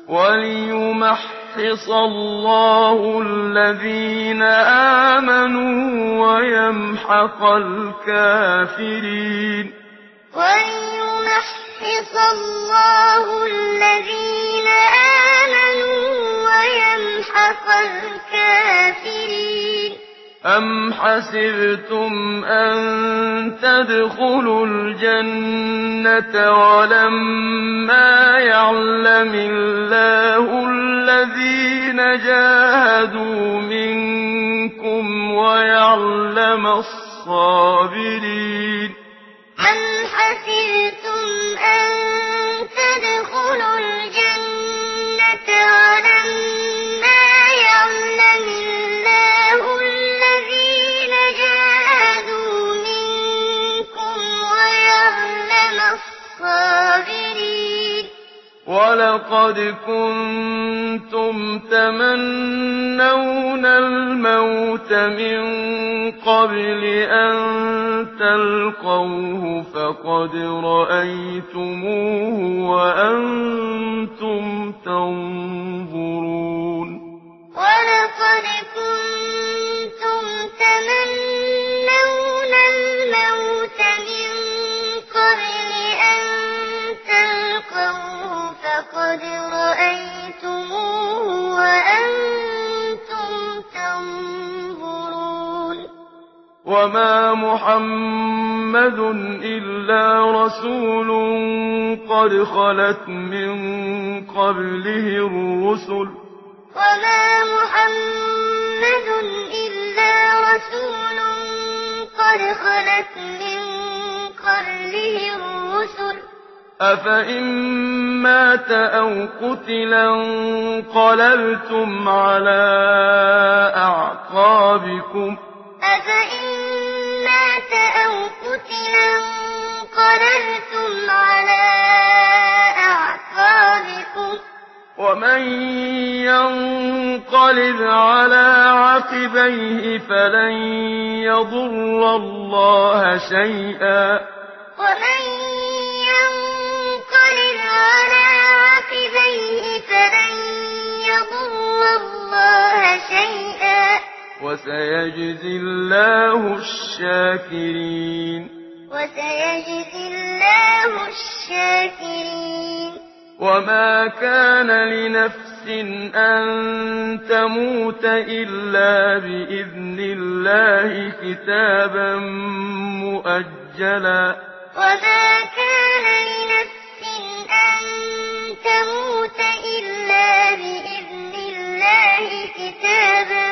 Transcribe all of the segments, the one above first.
وَلِيُمَحِّصَ اللَّهُ الَّذِينَ آمَنُوا وَيَمْحَقَ الْكَافِرِينَ وَلِيُمَحِّصَ اللَّهُ الَّذِينَ آمَنُوا وَيَمْحَقَ الْكَافِرِينَ أَمْ حَسِبْتُمْ أَن تَدْخُلُوا الْجَنَّةَ وَلَمَّا يَعْلَمِ اللَّهُ الَّذِينَ جَاهَدُوا مِنكُمْ وَيَعْلَمَ الصَّابِرِينَ أَمْ حَسِبْتُمْ أَن تَدْخُلُوا الْجَنَّةَ وَلَمَّا يَعْلَمِ اللَّهُ الَّذِينَ جَاهَدُوا مِنكُمْ وَيَعْلَمَ الصَّابِرِينَ وَلَقَدْ كُنتُمْ تَمَنَّوْنَ الْمَوْتَ مِن قَبْلِ أَن تَلْقَوْهُ فَقَدْ رَأَيْتُمُوهُ وَأَنتُمْ تَنظُرُونَ وَلَقَدْ كُنتُمْ تَمَنَّوْنَ الْمَوْتَ مِن قَبْلِ أَن تَلْقَوْهُ فَقَدْ رَأَيْتُمُوهُ وَأَنتُمْ تَنظُرُونَ وَمَا مُحَمَّدٌ إِلَّا رَسُولٌ قَدْ خَلَتْ مِن قَبْلِهِ الرُّسُلُ وَمَا مُحَمَّدٌ إِلَّا رَسُولٌ قَدْ خَلَتْ مِن قَبْلِهِ الرُّسُلُ أَفَإِن مَّاتَ أَوْ قُتِلَ انقَلَبْتُمْ عَلَىٰ أَعْقَابِكُمْ أَفَإِن مَّاتَ أَوْ قُتِلَ انقَلَبْتُمْ عَلَىٰ أَعْقَابِكُمْ ۚ وَمَن يَنقَلِبْ عَلَىٰ عَقِبَيْهِ فَلَن يَضُرَّ اللَّهَ شَيْئًا ۗ وَمَن يَنقَلِبْ عَلَىٰ عَقِبَيْهِ فَلَن يَضُرَّ اللَّهَ شَيْئًا ۗ وَسَيَجْزِي اللَّهُ الشَّاكِرِينَ وَسَيَجْزِي اللَّهُ الشَّاكِرِينَ وَمَا كَانَ لِنَفْسٍ أَن تَمُوتَ إِلَّا بِإِذْنِ اللَّهِ كِتَابًا مُّؤَجَّلًا ۗ وَمَا كَانَ لِنَفْسٍ أَن تَمُوتَ إِلَّا بِإِذْنِ اللَّهِ كِتَابًا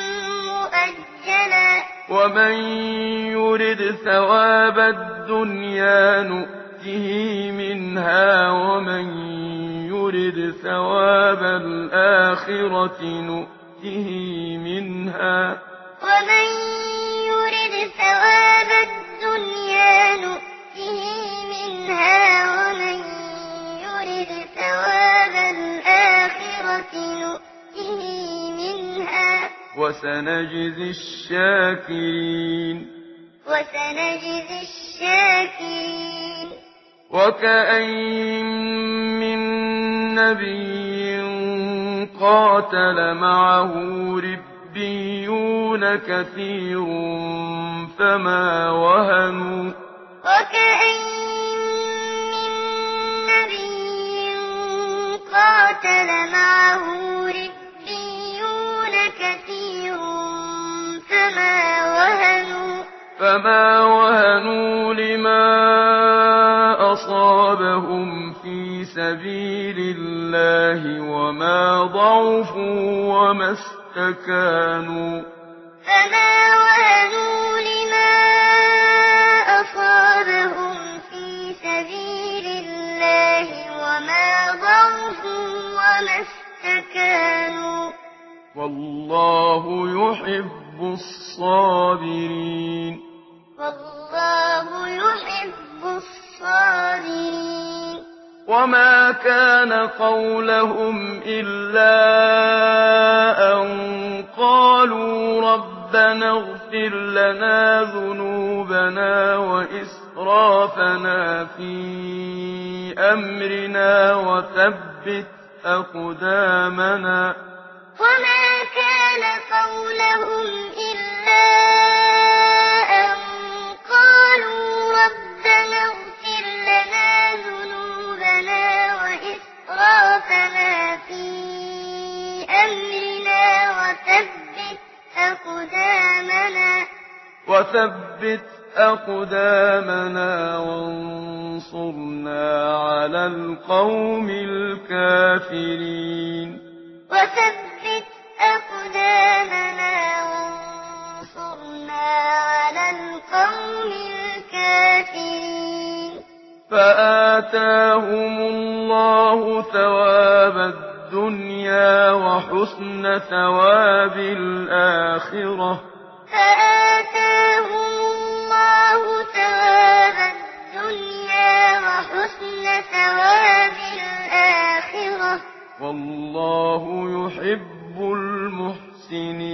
مُّؤَجَّلًا ۗ وَمَن يُرِدْ ثَوَابَ الدُّنْيَا نُؤْتِهِ مِنْهَا وَمَن يُرِدْ ثَوَابَ الْآخِرَةِ نُؤْتِهِ مِنْهَا ۚ وَمَن يُرِدْ ثَوَابَ الدُّنْيَا نُؤْتِهِ مِنْهَا وَمَن يُرِدْ ثَوَابَ الْآخِرَةِ نُؤْتِهِ مِنْهَا ۚ وَسَنَجْزِي الشَّاكِرِينَ وَسَنَجْزِي الشَّاكِرِينَ وَكَأَيِّن مِّن نَّبِيٍّ قَاتَلَ مَعَهُ رِبِّيُّونَ كَثِيرٌ فَمَا وَهَنُوا وَكَأَيِّن مِّن نَّبِيٍّ قَاتَلَ مَعَهُ رِبِّيُّونَ كَثِيرٌ فَمَا وَهَنُوا لِمَا أَصَابَهُمْ فِي سَبِيلِ اللَّهِ وَمَا ضَعُفُوا وَمَا اسْتَكَانُوا فَمَا وَهَنُوا لِمَا أَصَابَهُمْ فِي سَبِيلِ اللَّهِ وَمَا ضَعُفُوا وَمَا اسْتَكَانُوا ۗ وَاللَّهُ يُحِبُّ الصَّابِرِينَ وَاللَّهُ يُحِبُّ الصَّابِرِينَ وَمَا كَانَ قَوْلَهُمْ إِلَّا أَن قَالُوا رَبَّنَا اغْفِرْ لَنَا ذُنُوبَنَا وَإِسْرَافَنَا فِي أَمْرِنَا أقدامنا وما كان قولهم إلا أن قالوا ربنا اغفر لنا ذنوبنا وإسرافنا في أمرنا وثبت أقدامنا وانصرنا على القوم الكافرين وثبت أقدامنا وانصرنا على القوم الكافرين فآتاهم الله ثواب الدنيا وحسن ثواب الآخرة فآتاهم الله ثواب الدنيا وحسن ثواب الآخرة والله يحب المحسنين